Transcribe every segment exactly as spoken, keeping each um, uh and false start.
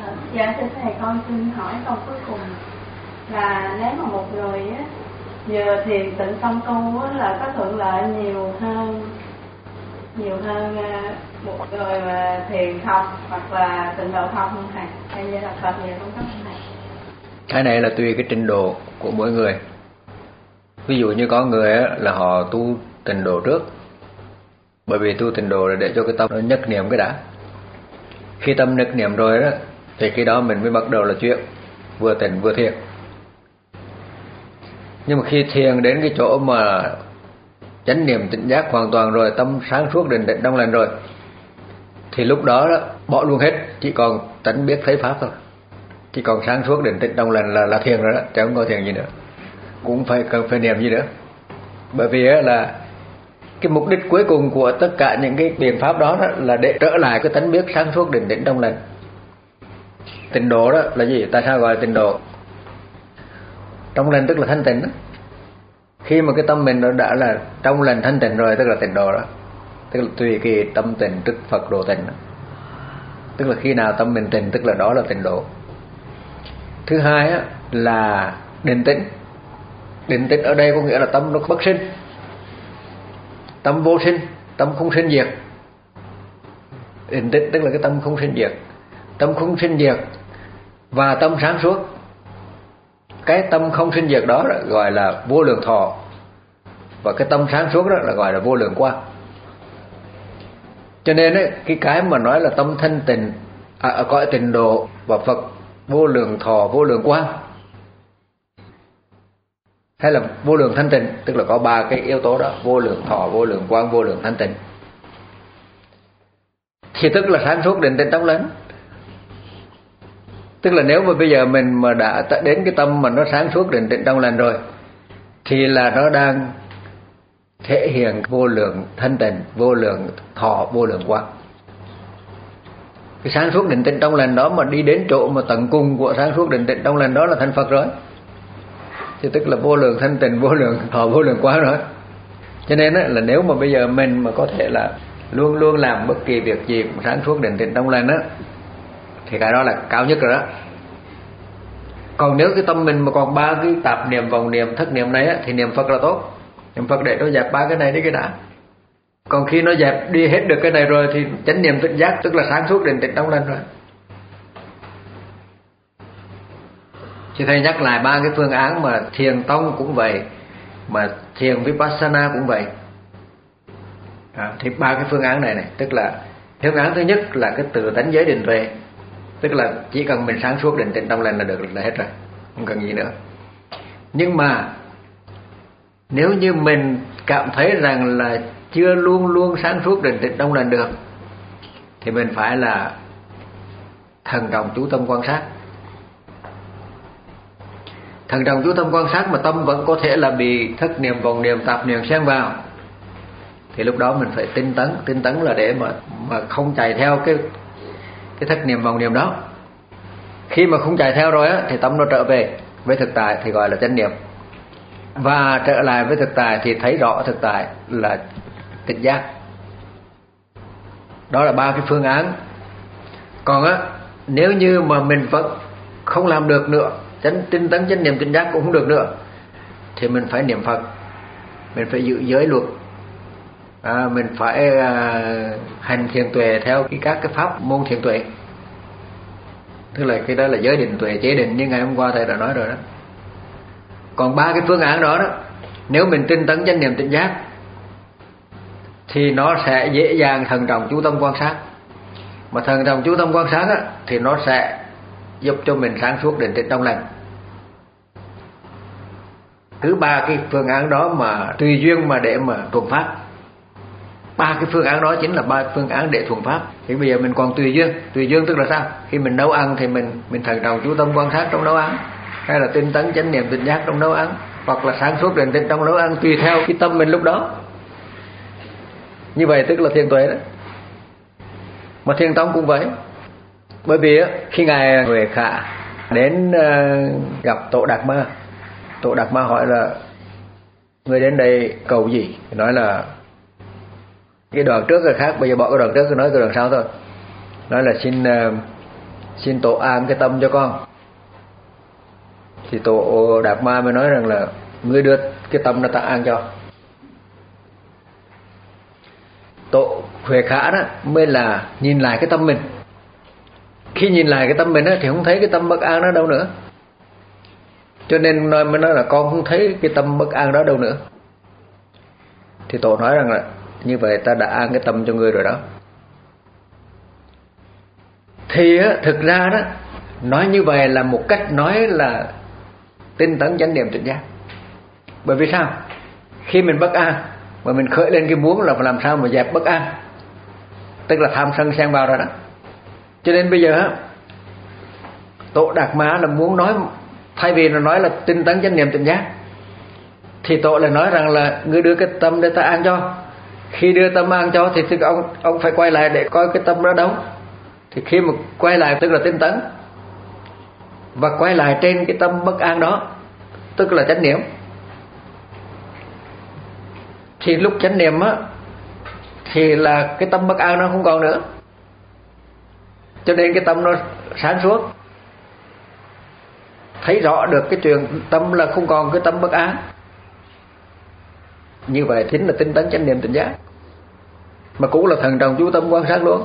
Dạ thưa thầy, con xin hỏi câu cuối cùng là nếu mà một người á vừa thiền tịnh tâm tu á là có thuận lợi nhiều hơn nhiều hơn một người mà thiền không hoặc là tịnh độ không không thầy? Hay như là Phật nhiều không có không thầy? Cái này là tùy cái trình độ của mỗi người. Ví dụ như có người á, là họ tu tịnh độ trước, bởi vì tu tịnh độ là để cho cái tâm nó nhất niệm cái đã. Khi tâm nhất niệm rồi đó thì khi đó mình mới bắt đầu là chuyện vừa tịnh vừa thiền. Nhưng mà khi thiền đến cái chỗ mà chánh niệm tỉnh giác hoàn toàn rồi, tâm sáng suốt định định trong lành rồi, thì lúc đó, đó bỏ luôn hết, chỉ còn tánh biết thấy pháp thôi. Chỉ còn sáng suốt định tĩnh trong lành là là thiền rồi đó, chứ không có thiền gì nữa, cũng phải cần phải niệm gì nữa. Bởi vì là cái mục đích cuối cùng của tất cả những cái biện pháp đó, đó là để trở lại cái tánh biết sáng suốt định tĩnh trong lành. Tịnh độ đó là gì? Tại sao gọi là tịnh độ? Trong lành tức là thanh tịnh đó. Khi mà cái tâm mình nó đã là trong lành thanh tịnh rồi, tức là tịnh độ đó. Tức là tùy kỳ tâm tịnh tức Phật độ tịnh đó. Tức là khi nào tâm mình tịnh tức là đó là tịnh độ. Thứ hai á, là định tĩnh. Định tĩnh ở đây có nghĩa là tâm nó bất sinh, tâm vô sinh, tâm không sinh diệt. Định tĩnh tức là cái tâm không sinh diệt. Tâm không sinh diệt và tâm sáng suốt. Cái tâm không sinh diệt đó gọi là vô lượng thọ, và cái tâm sáng suốt đó là gọi là vô lượng quang. Cho nên ấy, cái cái mà nói là tâm thanh tịnh, à, cõi tịnh độ và Phật vô lượng thọ, vô lượng quang, hay là vô lượng thanh tịnh, tức là có ba cái yếu tố đó: vô lượng thọ, vô lượng quang, vô lượng thanh tịnh. Thì tức là sáng suốt định tĩnh trong lành. Tức là nếu mà bây giờ mình mà đã đến cái tâm mà nó sáng suốt định tĩnh trong lành rồi, thì là nó đang thể hiện vô lượng thanh tịnh, vô lượng thọ, vô lượng quang. Cái sáng suốt định tĩnh trong lành đó mà đi đến chỗ mà tận cùng của sáng suốt định tĩnh trong lành đó là thành Phật rồi. Thì tức là vô lượng thanh tịnh, vô lượng thọ, vô lượng quang rồi. Cho nên là nếu mà bây giờ mình mà có thể là luôn luôn làm bất kỳ việc gì cũng sáng suốt định tĩnh trong lành á, thì cái đó là cao nhất rồi đó. Còn nếu cái tâm mình mà còn ba cái tạp niệm, vọng niệm, thất niệm này á, thì niệm Phật là tốt. Niệm Phật để nó dẹp ba cái này đi cái đã. Còn khi nó dẹp đi hết được cái này rồi thì chánh niệm tỉnh giác, tức là sáng suốt định tĩnh trong lành rồi. Thì thầy nhắc lại ba cái phương án mà thiền tông cũng vậy, mà thiền vipassana cũng vậy. À, thì ba cái phương án này này, tức là phương án thứ nhất là cái tự tánh giới định tuệ, tức là chỉ cần mình sáng suốt định tĩnh trong lành là được, là hết rồi, không cần gì nữa. Nhưng mà nếu như mình cảm thấy rằng là chưa luôn luôn sáng suốt định tĩnh trong lành được, thì mình phải là thần trọng chú tâm quan sát. Thần trọng chú tâm quan sát mà tâm vẫn có thể là bị thất niệm, vọng niệm, tạp niệm xen vào, thì lúc đó mình phải tinh tấn. Tinh tấn là để mà mà không chạy theo cái cái thất niệm, vọng niệm đó. Khi mà không chạy theo rồi á, thì tâm nó trở về với thực tại thì gọi là chánh niệm. Và trở lại với thực tại thì thấy rõ thực tại là tỉnh giác. Đó là ba cái phương án. Còn á, nếu như mà mình vẫn không làm được nữa, chánh tinh tấn, chánh niệm, tỉnh giác cũng không được nữa, thì mình phải niệm Phật, mình phải giữ giới luật, à, mình phải à, hành thiền tuệ theo cái các cái pháp môn thiền tuệ. Tức là cái đó là giới định tuệ, chế định như ngày hôm qua thầy đã nói rồi đó. Còn ba cái phương án đó đó, nếu mình tinh tấn chánh niệm tỉnh giác thì nó sẽ dễ dàng thần trọng chú tâm quan sát. Mà thần trọng chú tâm quan sát á, thì nó sẽ giúp cho mình sáng suốt định tĩnh trong lành. Cứ ba cái phương án đó mà tùy duyên mà để mà thuận pháp. Ba cái phương án đó chính là ba phương án để thuận pháp. Thì bây giờ mình còn tùy duyên. Tùy duyên tức là sao? Khi mình nấu ăn thì mình mình thần trọng chú tâm quan sát trong nấu ăn, hay là tinh tấn chánh niệm tỉnh giác trong nấu ăn, hoặc là sáng suốt định tĩnh trong nấu ăn, tùy theo cái tâm mình lúc đó. Như vậy tức là thiền tuệ đó. Mà thiền tông cũng vậy. Bởi vì khi ngài Huệ Khả đến gặp Tổ Đạt Ma, Tổ Đạt Ma hỏi là người đến đây cầu gì? Nói là cái đoạn trước là khác, bây giờ bỏ cái đoạn trước, nói cái đoạn sau thôi. Nói là xin xin tổ an cái tâm cho con. Thì tổ Đạt Ma mới nói rằng là ngươi đưa cái tâm ra ta an cho. Tổ Huệ Khả đó mới là nhìn lại cái tâm mình. Khi nhìn lại cái tâm mình đó, thì không thấy cái tâm bất an đó đâu nữa. Cho nên nói mới nói là con không thấy cái tâm bất an đó đâu nữa. Thì tổ nói rằng là như vậy ta đã an cái tâm cho ngươi rồi đó. Thì thực ra đó, nói như vậy là một cách nói là tinh tấn chánh niệm tỉnh giác. Bởi vì sao? Khi mình bất an mà mình khởi lên cái muốn là làm sao mà dẹp bất an, tức là tham sân xen vào rồi đó. Cho nên bây giờ tổ Đạt Ma là muốn nói, thay vì nó nói là tinh tấn chánh niệm tỉnh giác, thì tổ lại nói rằng là ngươi đưa cái tâm để ta an cho. Khi đưa tâm an cho thì, thì ông ông phải quay lại để coi cái tâm đó đâu. Thì khi mà quay lại tức là tinh tấn, và quay lại trên cái tâm bất an đó tức là chánh niệm. Thì lúc chánh niệm á thì là cái tâm bất an nó không còn nữa, cho nên cái tâm nó sáng suốt, thấy rõ được cái chuyện tâm là không còn cái tâm bất an. Như vậy chính là tinh tấn chánh niệm tỉnh giác, mà cũng là thần trọng chú tâm quan sát luôn.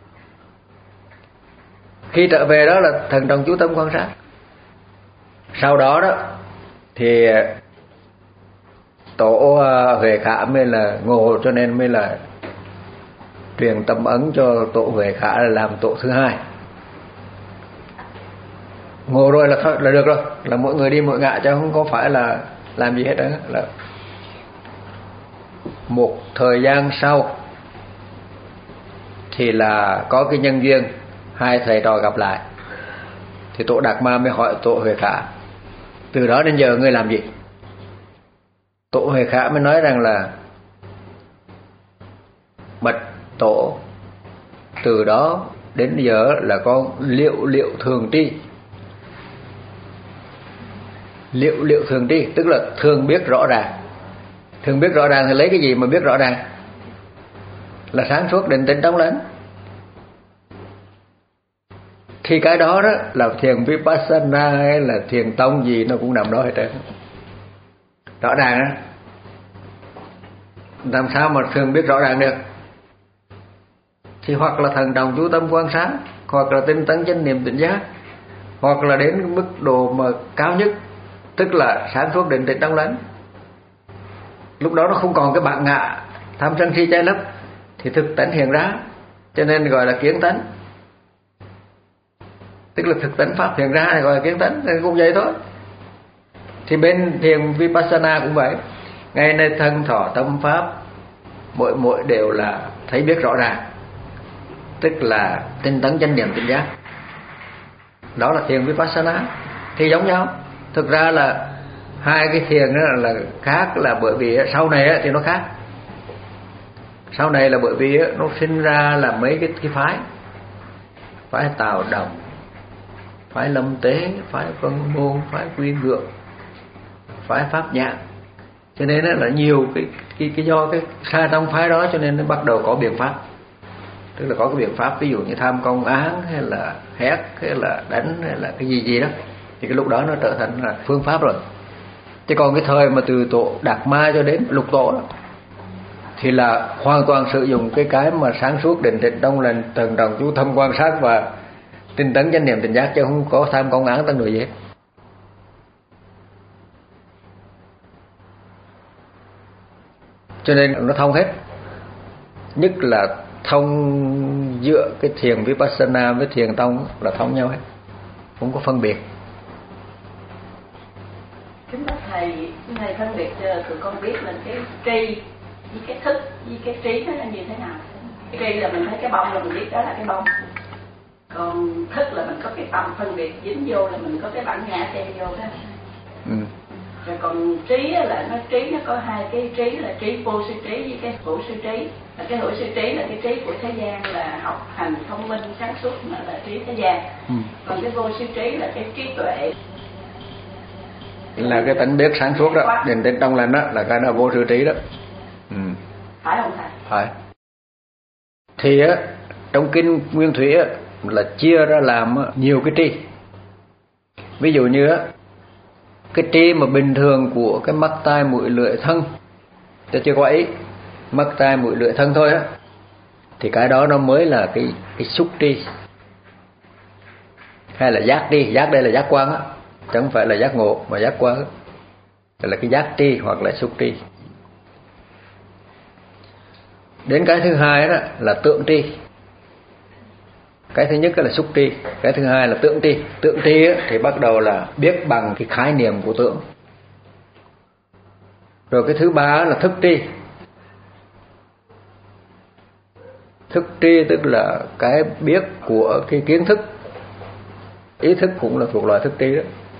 Khi trở về đó là thần trọng chú tâm quan sát. Sau đó đó thì tổ Huệ Khả mới là ngộ, cho nên mới là truyền tâm ấn cho tổ Huệ Khả là làm tổ thứ hai. Ngộ rồi là thôi, là được rồi, là mỗi người đi mỗi ngã, chứ không có phải là làm gì hết đó. Là một thời gian sau thì là có cái nhân duyên hai thầy trò gặp lại. Thì tổ Đạt Ma mới hỏi tổ Huệ Khả, từ đó đến giờ ngươi làm gì? Tổ Huệ Khả mới nói rằng là bạch tổ, từ đó đến giờ là con liệu liệu thường tri. Liệu liệu thường tri tức là thường biết rõ ràng. Thường biết rõ ràng thì lấy cái gì mà biết rõ ràng? Là sáng suốt định tĩnh trong lớn. Thì cái đó đó là thiền Vipassana hay là thiền tông gì nó cũng nằm đó hết trơn. Rõ ràng đó. Làm sao mà thường biết rõ ràng được? Thì hoặc là thần đồng chú tâm quan sát, hoặc là tinh tấn chánh niệm tỉnh giác, hoặc là đến mức độ mà cao nhất, tức là sáng suốt định tĩnh trong lớn. Lúc đó nó không còn cái bản ngã tham sân si che lấp, thì thực tánh hiện ra, cho nên gọi là kiến tánh. Tức là thực tánh pháp hiện ra thì gọi là kiến tánh, thì cũng vậy thôi. Thì bên thiền Vipassana cũng vậy. Ngày nay thân thọ tâm pháp mỗi mỗi đều là thấy biết rõ ràng, tức là tinh tấn chánh niệm tỉnh giác. Đó là thiền Vipassana. Thì giống nhau. Thực ra là hai cái thiền đó là khác, là bởi vì sau này thì nó khác. Sau này là bởi vì nó sinh ra là mấy cái, cái phái. Phái Tào Đồng, phái Lâm Tế, phái Vân Môn, phái Quy Ngượng, phái Pháp Nhãn. Cho nên là nhiều cái, cái, cái do cái xa trong phái đó, cho nên nó bắt đầu có biện pháp. Tức là có cái biện pháp, ví dụ như tham công án, hay là hét, hay là đánh, hay là cái gì gì đó. Thì cái lúc đó nó trở thành là phương pháp rồi. Chứ còn cái thời mà từ tổ Đạt Ma cho đến lục tổ đó, thì là hoàn toàn sử dụng cái cái mà sáng suốt định tĩnh trong lành, thần đồng chú tâm quan sát và tinh tấn chánh niệm tỉnh giác, chứ không có tham công án tăng nội gì hết. Cho nên nó thông hết. Nhất là thông giữa cái thiền Vipassana với thiền tông là thông nhau hết, không có phân biệt. Kính bạch thầy, thầy phân biệt cho tụi con biết là cái tri với cái thức với cái trí nó là như thế nào? Cái tri là mình thấy cái bông là mình biết đó là cái bông, còn thức là mình có cái tâm phân biệt dính vô, là mình có cái bản ngã xem vô đó. Ừ. Rồi còn trí là nó trí nó có hai cái trí, là trí vô sư trí với cái hữu sư trí. Là cái hữu sư trí là cái trí của thế gian, là học hành thông minh sáng suốt, mà là trí thế gian. Ừ. Còn cái vô sư trí là cái trí tuệ, là cái tánh biết sáng suốt đó, định tĩnh trong lành đó, là cái đó vô sư trí đó. Ừ. Phải không thầy? Phải. Thì á trong kinh Nguyên Thủy á, là chia ra làm nhiều cái tri. Ví dụ như cái tri mà bình thường của cái mắt tai mũi lưỡi thân ta chưa có ý, mắt tai mũi lưỡi thân thôi á, thì cái đó nó mới là cái cái xúc tri, hay là giác tri. Giác đây là giác quan á, chứ không phải là giác ngộ, mà giác quan là cái giác tri hoặc là xúc tri. Đến cái thứ hai đó là tượng tri. Cái thứ nhất là xúc tri, cái thứ hai là tượng tri. Tượng tri thì bắt đầu là biết bằng cái khái niệm của tượng. Rồi cái thứ ba là thức tri. Thức tri tức là cái biết của cái kiến thức. Ý thức cũng là thuộc loại thức tri đó.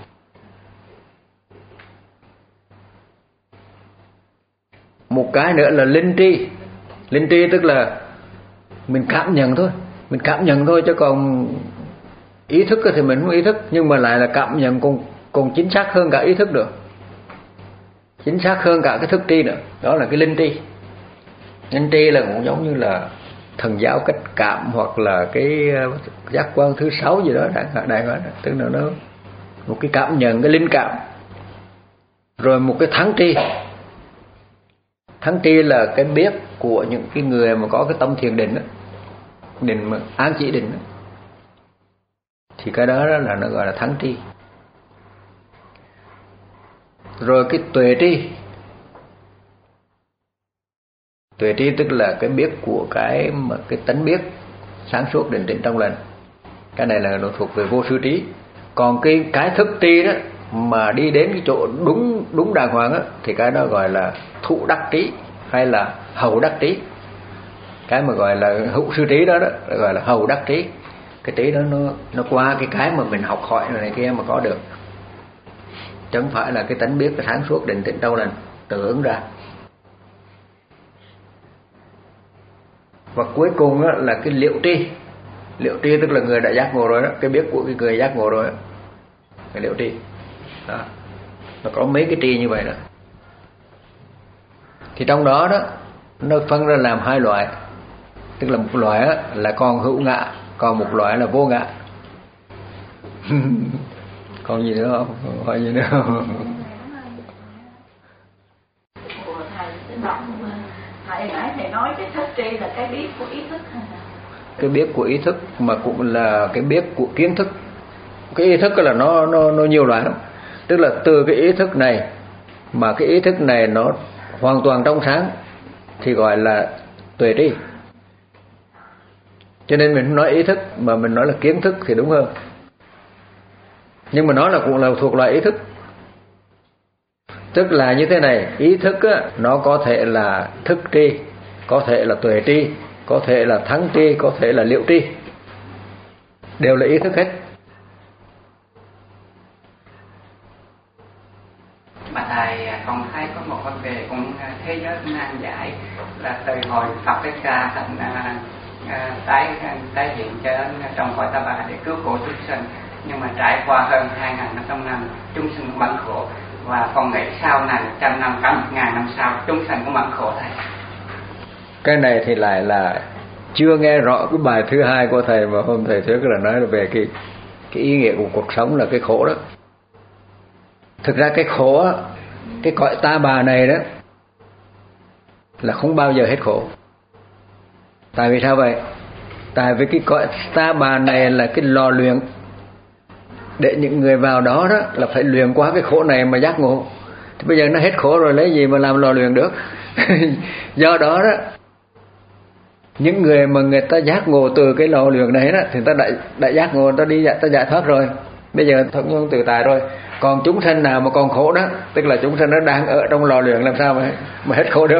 Một cái nữa là linh tri. Linh tri tức là mình cảm nhận thôi, mình cảm nhận thôi, chứ còn ý thức thì mình không ý thức, nhưng mà lại là cảm nhận còn, còn chính xác hơn cả ý thức được, chính xác hơn cả cái thức tri nữa. Đó là cái linh tri. Linh tri là cũng giống như là thần giáo cách cảm, hoặc là cái giác quan thứ sáu gì đó đại đại đó, tức là nó một cái cảm nhận, cái linh cảm. Rồi một cái thắng tri. Thắng tri là cái biết của những cái người mà có cái tâm thiền định đó, định mà án chỉ định đó. Thì cái đó là nó gọi là thắng tri. Rồi cái tuệ tri. Tuệ tri tức là cái biết của cái mà cái tánh biết sáng suốt định tĩnh trong lành. Cái này là nó thuộc về vô sư trí. Còn cái cái thức tri đó mà đi đến cái chỗ đúng đúng đàng hoàng á, thì cái đó gọi là thụ đắc trí hay là hậu đắc trí. Cái mà gọi là hữu sư trí đó đó gọi là hậu đắc trí. Cái trí đó nó nó qua cái cái mà mình học hỏi này kia mà có được, chứ không phải là cái tánh biết cái sáng suốt định tĩnh trong lành tự ứng ra. Và cuối cùng đó là cái liệu tri. Liệu tri tức là người đã giác ngộ rồi đó, cái biết của cái người giác ngộ rồi đó, cái liệu tri đó. Nó có mấy cái tri như vậy đó. Thì trong đó đó nó phân ra làm hai loại. Tức là một loại đó là còn hữu ngã, còn một loại là vô ngã. Còn gì nữa không? Hỏi gì nữa không? Thầy nãy thầy nói cái thức tri là cái biết của ý thức. Cái biết của ý thức mà cũng là cái biết của kiến thức. Cái ý thức là nó nó nó nhiều loại lắm. Tức là từ cái ý thức này mà cái ý thức này nó hoàn toàn trong sáng thì gọi là tuệ tri. Cho nên mình không nói ý thức mà mình nói là kiến thức thì đúng hơn. Nhưng mà nó là cũng là thuộc loại ý thức. Tức là như thế này, ý thức á, nó có thể là thức tri, có thể là tuệ tri, có thể là thắng tri, có thể là liệu tri. Đều là ý thức hết. Mà thầy, con thấy có một vấn đề cũng thế giới cũng nan giải là từ hồi Phật Thích Ca thành uh, tái tái hiện trên trong cõi Ta Bà để cứu khổ chúng sinh, nhưng mà trải qua hơn hai ngàn năm năm chúng sinh cũng bận khổ, và con nghĩ sau này trăm năm cả một ngàn năm sau chúng sinh cũng bận khổ thầy. Cái này thì lại là chưa nghe rõ cái bài thứ hai của thầy mà hôm thầy thuyết là nói là về cái cái ý nghĩa của cuộc sống là cái khổ đó. Thực ra cái khổ, cái cõi Ta Bà này đó là không bao giờ hết khổ. Tại vì sao vậy? Tại vì cái cõi Ta Bà này là cái lò luyện để những người vào đó đó là phải luyện qua cái khổ này mà giác ngộ. Thì bây giờ nó hết khổ rồi lấy gì mà làm lò luyện được? Do đó đó, những người mà người ta giác ngộ từ cái lò luyện này đó thì ta đã, đã giác ngộ, người ta đi ta giải thoát rồi. Bây giờ thoát nhân tự tại rồi. Còn chúng sanh nào mà còn khổ đó, tức là chúng sanh nó đang ở trong lò luyện, làm sao mà mà hết khổ được.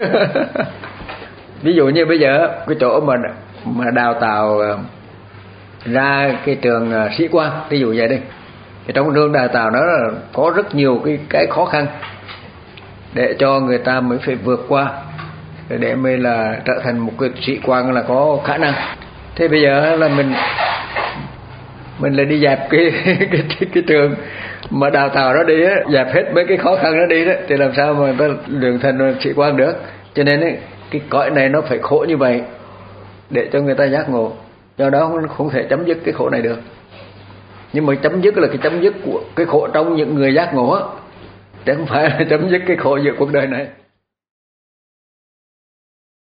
Ví dụ như bây giờ cái chỗ mà mà đào tạo ra cái trường sĩ quan, ví dụ vậy đi, thì trong trường đào tạo nó là có rất nhiều cái cái khó khăn để cho người ta mới phải vượt qua để mới là trở thành một cái sĩ quan là có khả năng. Thế bây giờ là mình mình lại đi dẹp cái cái, cái, cái trường mà đào tạo nó đi á, dẹp hết mấy cái khó khăn nó đi đó, thì làm sao mà người ta luyện thành sĩ quan được. Cho nên ấy, cái cõi này nó phải khổ như vậy để cho người ta giác ngộ. do đó không, không thể chấm dứt cái khổ này được. Nhưng mà chấm dứt là cái chấm dứt của cái khổ trong những người giác ngộ á, chứ không phải là chấm dứt cái khổ giữa cuộc đời này.